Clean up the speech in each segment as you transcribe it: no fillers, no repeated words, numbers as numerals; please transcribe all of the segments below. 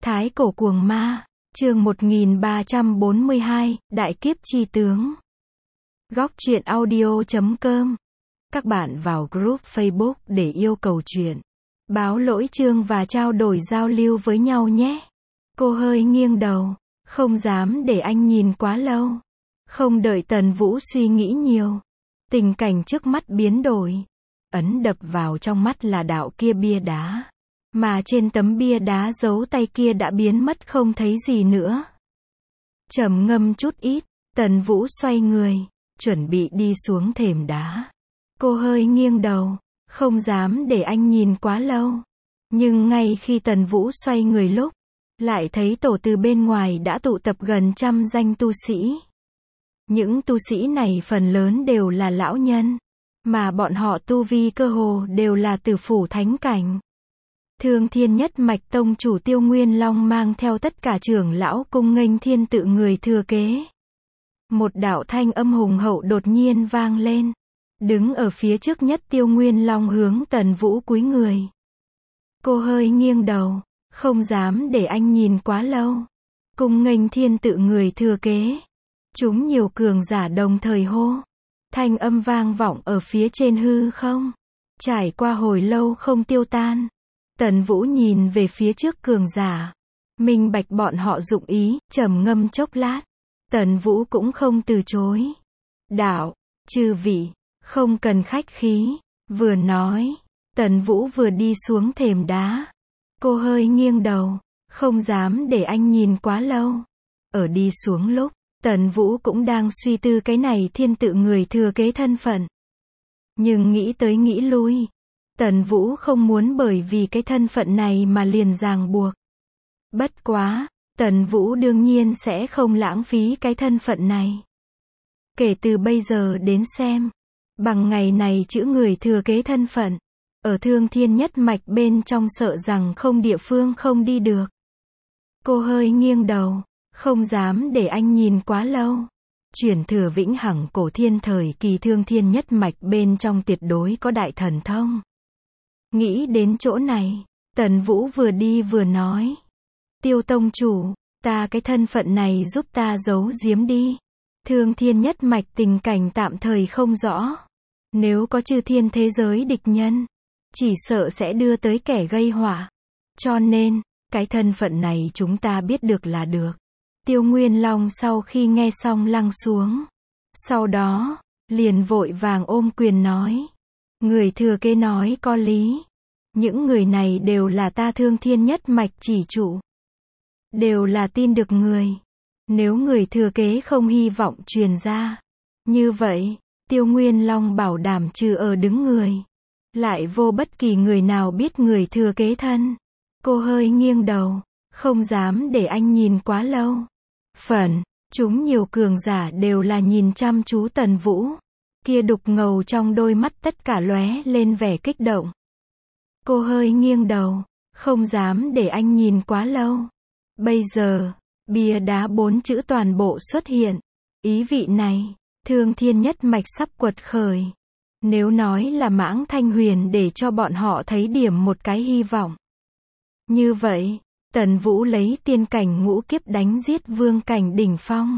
Thái cổ cuồng ma, chương 1342, Đại kiếp chi tướng. Góc truyện audio.com. Các bạn vào group Facebook để yêu cầu truyện, báo lỗi chương và trao đổi giao lưu với nhau nhé. Cô hơi nghiêng đầu, không dám để anh nhìn quá lâu. Không đợi Tần Vũ suy nghĩ nhiều, tình cảnh trước mắt biến đổi. Ấn đập vào trong mắt là đạo kia bia đá. Mà trên tấm bia đá dấu tay kia đã biến mất không thấy gì nữa. Trầm ngâm chút ít, Tần Vũ xoay người, chuẩn bị đi xuống thềm đá. Cô hơi nghiêng đầu, không dám để anh nhìn quá lâu. Nhưng ngay khi Tần Vũ xoay người lúc, lại thấy tổ từ bên ngoài đã tụ tập gần 100 danh tu sĩ. Những tu sĩ này phần lớn đều là lão nhân, mà bọn họ tu vi cơ hồ đều là tử phủ thánh cảnh. Thương Thiên Nhất Mạch tông chủ Tiêu Nguyên Long mang theo tất cả trưởng lão cung nghênh thiên tự người thừa kế. Một đạo thanh âm hùng hậu đột nhiên vang lên. Đứng ở phía trước nhất Tiêu Nguyên Long hướng Tần Vũ cúi người. Cô hơi nghiêng đầu, không dám để anh nhìn quá lâu. Cung nghênh thiên tự người thừa kế. Chúng nhiều cường giả đồng thời hô. Thanh âm vang vọng ở phía trên hư không. Trải qua hồi lâu không tiêu tan. Tần Vũ nhìn về phía trước cường giả. Minh bạch bọn họ dụng ý, trầm ngâm chốc lát. Tần Vũ cũng không từ chối. Đạo, chư vị, không cần khách khí. Vừa nói, Tần Vũ vừa đi xuống thềm đá. Cô hơi nghiêng đầu, không dám để anh nhìn quá lâu. Ở đi xuống lúc, Tần Vũ cũng đang suy tư cái này thiên tự người thừa kế thân phận. Nhưng nghĩ tới nghĩ lui. Tần Vũ không muốn bởi vì cái thân phận này mà liền ràng buộc. Bất quá, Tần Vũ đương nhiên sẽ không lãng phí cái thân phận này. Kể từ bây giờ đến xem, bằng ngày này chữ người thừa kế thân phận, ở Thương Thiên Nhất Mạch bên trong sợ rằng không địa phương không đi được. Cô hơi nghiêng đầu, không dám để anh nhìn quá lâu. Chuyển thừa vĩnh hằng cổ thiên thời kỳ Thương Thiên Nhất Mạch bên trong tuyệt đối có đại thần thông. Nghĩ đến chỗ này, Tần Vũ vừa đi vừa nói. Tiêu tông chủ, ta cái thân phận này giúp ta giấu giếm đi. Thương Thiên Nhất Mạch tình cảnh tạm thời không rõ. Nếu có chư thiên thế giới địch nhân, chỉ sợ sẽ đưa tới kẻ gây họa. Cho nên, cái thân phận này chúng ta biết được là được. Tiêu Nguyên Long sau khi nghe xong lăng xuống. Sau đó, liền vội vàng ôm quyền nói. Người thừa kế nói có lý. Những người này đều là ta Thương Thiên Nhất Mạch chỉ trụ. Đều là tin được người. Nếu người thừa kế không hy vọng truyền ra. Như vậy, Tiêu Nguyên Long bảo đảm trừ ở đứng người. Lại vô bất kỳ người nào biết người thừa kế thân. Cô hơi nghiêng đầu, không dám để anh nhìn quá lâu. Chúng nhiều cường giả đều là nhìn chăm chú Tần Vũ. Kia đục ngầu trong đôi mắt tất cả lóe lên vẻ kích động. Cô hơi nghiêng đầu, không dám để anh nhìn quá lâu. Bây giờ, bia đá 4 chữ toàn bộ xuất hiện. Ý vị này, Thương Thiên Nhất Mạch sắp quật khởi. Nếu nói là Mãng Thanh Huyền để cho bọn họ thấy điểm một cái hy vọng. Như vậy, Tần Vũ lấy tiên cảnh ngũ kiếp đánh giết vương cảnh đỉnh phong.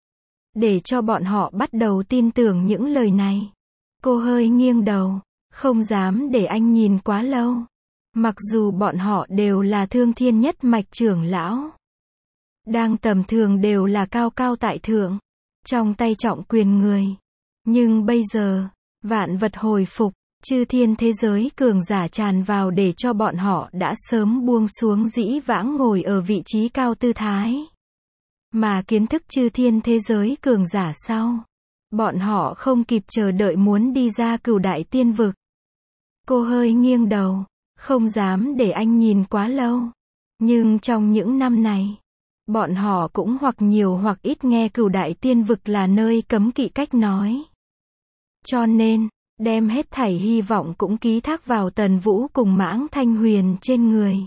Để cho bọn họ bắt đầu tin tưởng những lời này. Cô hơi nghiêng đầu, không dám để anh nhìn quá lâu. Mặc dù bọn họ đều là Thương Thiên Nhất Mạch trưởng lão. Đang tầm thường đều là cao cao tại thượng. Trong tay trọng quyền người. Nhưng bây giờ, vạn vật hồi phục, chư thiên thế giới cường giả tràn vào để cho bọn họ đã sớm buông xuống dĩ vãng ngồi ở vị trí cao tư thái. Mà kiến thức chư thiên thế giới cường giả sau. Bọn họ không kịp chờ đợi muốn đi ra Cửu Đại Tiên Vực. Cô hơi nghiêng đầu, không dám để anh nhìn quá lâu. Nhưng trong những năm này, bọn họ cũng hoặc nhiều hoặc ít nghe Cửu Đại Tiên Vực là nơi cấm kỵ cách nói. Cho nên, đem hết thảy hy vọng cũng ký thác vào Tần Vũ cùng Mãng Thanh Huyền trên người.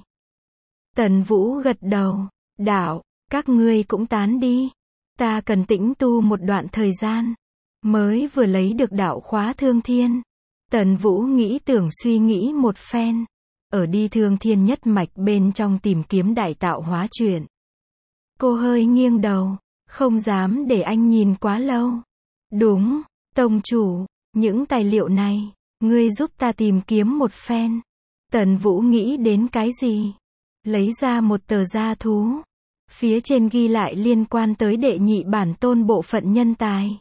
Tần Vũ gật đầu, đạo, các ngươi cũng tán đi. Ta cần tĩnh tu một đoạn thời gian. Mới vừa lấy được đạo khóa Thương Thiên. Tần Vũ nghĩ tưởng suy nghĩ một phen. ở đi thương thiên nhất mạch bên trong tìm kiếm đại tạo hóa chuyện. Cô hơi nghiêng đầu, không dám để anh nhìn quá lâu. Đúng, tông chủ, những tài liệu này, ngươi giúp ta tìm kiếm một phen. Tần Vũ nghĩ đến cái gì? Lấy ra một tờ gia thú. Phía trên ghi lại liên quan tới đệ nhị bản tôn bộ phận nhân tài.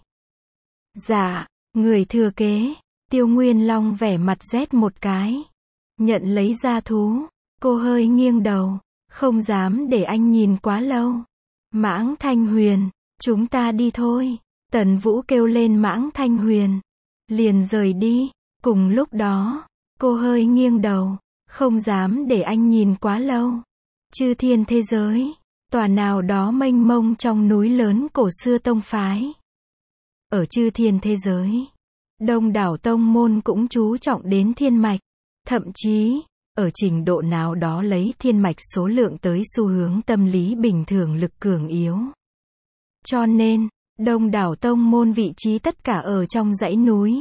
Dạ, người thừa kế. Tiêu Nguyên Long vẻ mặt rét một cái. Nhận lấy gia thú. Cô hơi nghiêng đầu, không dám để anh nhìn quá lâu. Mãng Thanh Huyền, chúng ta đi thôi. Tần Vũ kêu lên Mãng Thanh Huyền. Liền rời đi. Cùng lúc đó, cô hơi nghiêng đầu, không dám để anh nhìn quá lâu. Chư thiên thế giới, tòa nào đó mênh mông trong núi lớn cổ xưa tông phái. Ở chư thiên thế giới, đông đảo tông môn cũng chú trọng đến thiên mạch. Thậm chí, ở trình độ nào đó lấy thiên mạch số lượng tới xu hướng tâm lý bình thường lực cường yếu. Cho nên, đông đảo tông môn vị trí tất cả ở trong dãy núi.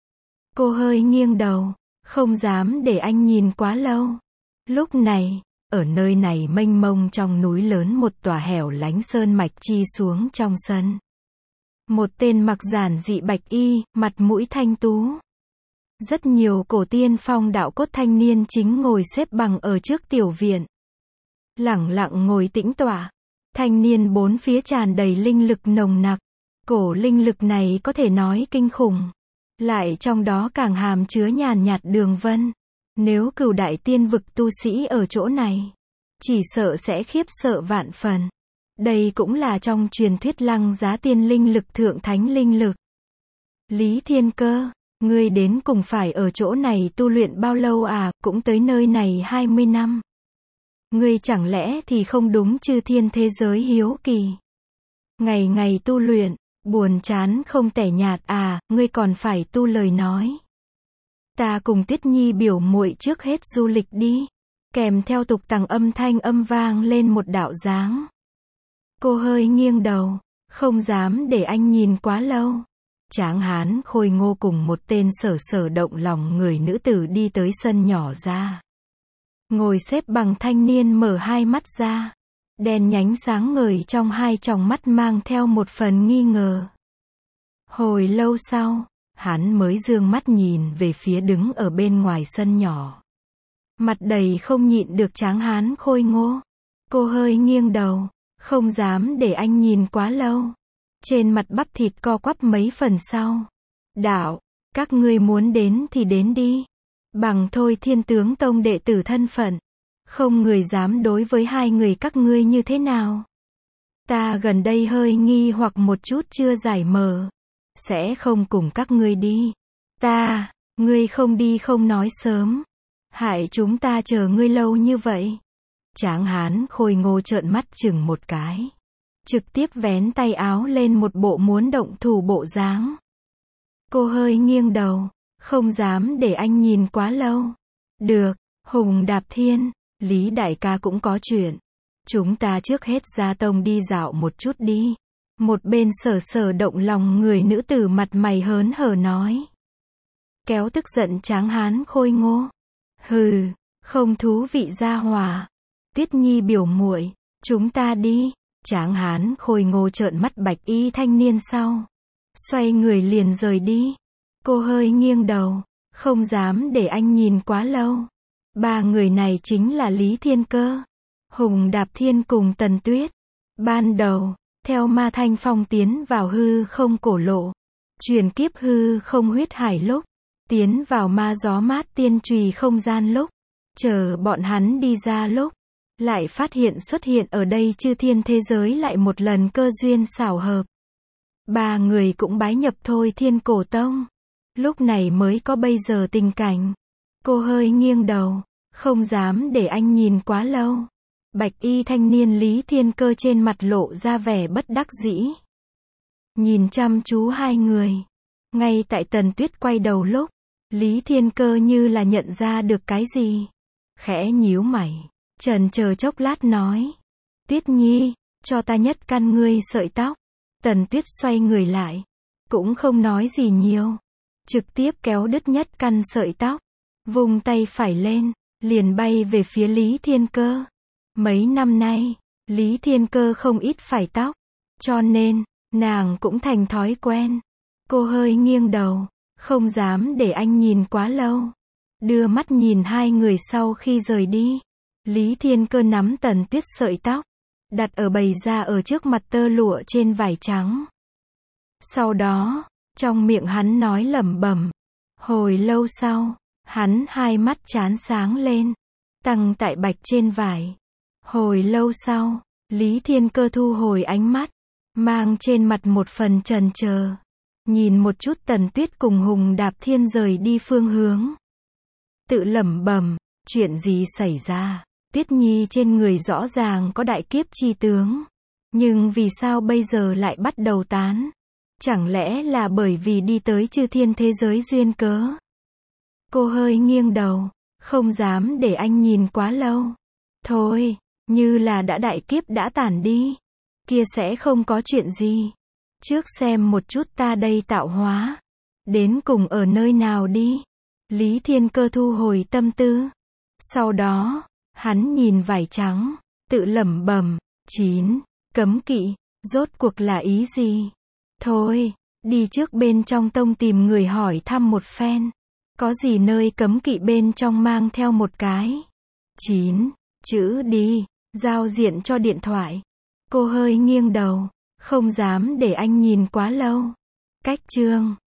Cô hơi nghiêng đầu, không dám để anh nhìn quá lâu. Lúc này, ở nơi này mênh mông trong núi lớn một tòa hẻo lánh sơn mạch chi xuống trong sân. Một tên mặc giản dị bạch y, mặt mũi thanh tú. Rất nhiều cổ tiên phong đạo cốt thanh niên chính ngồi xếp bằng ở trước tiểu viện. Lẳng lặng ngồi tĩnh tọa. Thanh niên bốn phía tràn đầy linh lực nồng nặc. Cổ linh lực này có thể nói kinh khủng. Lại trong đó càng hàm chứa nhàn nhạt đường vân. Nếu cửu đại tiên vực tu sĩ ở chỗ này, chỉ sợ sẽ khiếp sợ vạn phần. Đây cũng là trong truyền thuyết Lăng Giá tiên linh lực thượng thánh linh lực. Lý Thiên Cơ, ngươi đến cùng phải ở chỗ này tu luyện bao lâu à, cũng tới nơi này 20 năm. Ngươi chẳng lẽ thì không đúng chư thiên thế giới hiếu kỳ. Ngày ngày tu luyện, buồn chán không tẻ nhạt à, ngươi còn phải tu lời nói. Ta cùng Tiết Nhi biểu muội trước hết du lịch đi. Kèm theo tục tằng âm thanh âm vang lên một đạo dáng. Cô hơi nghiêng đầu, không dám để anh nhìn quá lâu. Tráng hán khôi ngô cùng một tên sở sở động lòng người nữ tử đi tới sân nhỏ ra. Ngồi xếp bằng thanh niên mở hai mắt ra. Đèn nhánh sáng ngời trong hai tròng mắt mang theo một phần nghi ngờ. Hồi lâu sau, hắn mới dương mắt nhìn về phía đứng ở bên ngoài sân nhỏ. Mặt đầy không nhịn được tráng hán khôi ngô. Cô hơi nghiêng đầu, không dám để anh nhìn quá lâu. Trên mặt bắp thịt co quắp mấy phần sau. Đạo, các ngươi muốn đến thì đến đi. Bằng thôi Thiên Tướng Tông đệ tử thân phận. Không người dám đối với hai người các ngươi như thế nào. Ta gần đây hơi nghi hoặc một chút chưa giải mờ. Sẽ không cùng các ngươi đi. Ngươi không đi không nói sớm. Hại chúng ta chờ ngươi lâu như vậy. Tráng hán khôi ngô trợn mắt chừng một cái. Trực tiếp vén tay áo lên một bộ muốn động thủ bộ dáng. Cô hơi nghiêng đầu, không dám để anh nhìn quá lâu. Được, Hùng Đạp Thiên, Lý đại ca cũng có chuyện. Chúng ta trước hết ra tông đi dạo một chút đi. Một bên sở sở động lòng người nữ tử mặt mày hớn hở nói. Kéo tức giận tráng hán khôi ngô. Hừ, không thú vị gia hỏa. Tuyết Nhi biểu muội, chúng ta đi. Tráng hán khôi ngô trợn mắt bạch y thanh niên sau. Xoay người liền rời đi. Cô hơi nghiêng đầu, không dám để anh nhìn quá lâu. Ba người này chính là Lý Thiên Cơ, Hùng Đạp Thiên cùng Tần Tuyết. Ban đầu, theo Ma Thanh Phong tiến vào hư không cổ lộ, truyền kiếp hư không huyết hải lúc, tiến vào ma gió mát tiên trùy không gian lúc, chờ bọn hắn đi ra lúc, lại phát hiện xuất hiện ở đây chư thiên thế giới lại một lần cơ duyên xảo hợp. Ba người cũng bái nhập thôi Thiên Cổ Tông. Lúc này mới có bây giờ tình cảnh. Cô hơi nghiêng đầu, không dám để anh nhìn quá lâu. Bạch y thanh niên Lý Thiên Cơ trên mặt lộ ra vẻ bất đắc dĩ. Nhìn chăm chú hai người. Ngay tại Tần Tuyết quay đầu lúc, Lý Thiên Cơ như là nhận ra được cái gì. Khẽ nhíu mày, chần chờ chốc lát nói. Tuyết Nhi, cho ta nhất căn ngươi sợi tóc. Tần Tuyết xoay người lại, cũng không nói gì nhiều. Trực tiếp kéo đứt nhất căn sợi tóc, vung tay phải lên, liền bay về phía Lý Thiên Cơ. Mấy năm nay, Lý Thiên Cơ không ít phải tóc, cho nên, nàng cũng thành thói quen. Cô hơi nghiêng đầu, không dám để anh nhìn quá lâu. Đưa mắt nhìn hai người sau khi rời đi. Lý Thiên Cơ nắm Tần Tuyết sợi tóc, đặt ở bày ra ở trước mặt tơ lụa trên vải trắng. Sau đó, trong miệng hắn nói lẩm bẩm. Hồi lâu sau, hắn hai mắt chán sáng lên, tăng tại bạch trên vải. Hồi lâu sau, Lý Thiên Cơ thu hồi ánh mắt, mang trên mặt một phần chần chờ, nhìn một chút Tần Tuyết cùng Hùng Đạp Thiên rời đi phương hướng. Tự lẩm bẩm, chuyện gì xảy ra? Tuyết Nhi trên người rõ ràng có đại kiếp chi tướng, nhưng vì sao bây giờ lại bắt đầu tán? Chẳng lẽ là bởi vì đi tới chư thiên thế giới duyên cớ? Cô hơi nghiêng đầu, không dám để anh nhìn quá lâu. Thôi, như là đã đại kiếp đã tản đi, kia sẽ không có chuyện gì. Trước xem một chút ta đây tạo hóa, đến cùng ở nơi nào đi. Lý Thiên Cơ thu hồi tâm tư. Sau đó, hắn nhìn vải trắng, tự lẩm bẩm, 9, cấm kỵ, rốt cuộc là ý gì? Thôi, đi trước bên trong tông tìm người hỏi thăm một phen. Có gì nơi cấm kỵ bên trong mang theo một cái 9 chữ đi, giao diện cho điện thoại. Cô hơi nghiêng đầu, không dám để anh nhìn quá lâu. Cách chương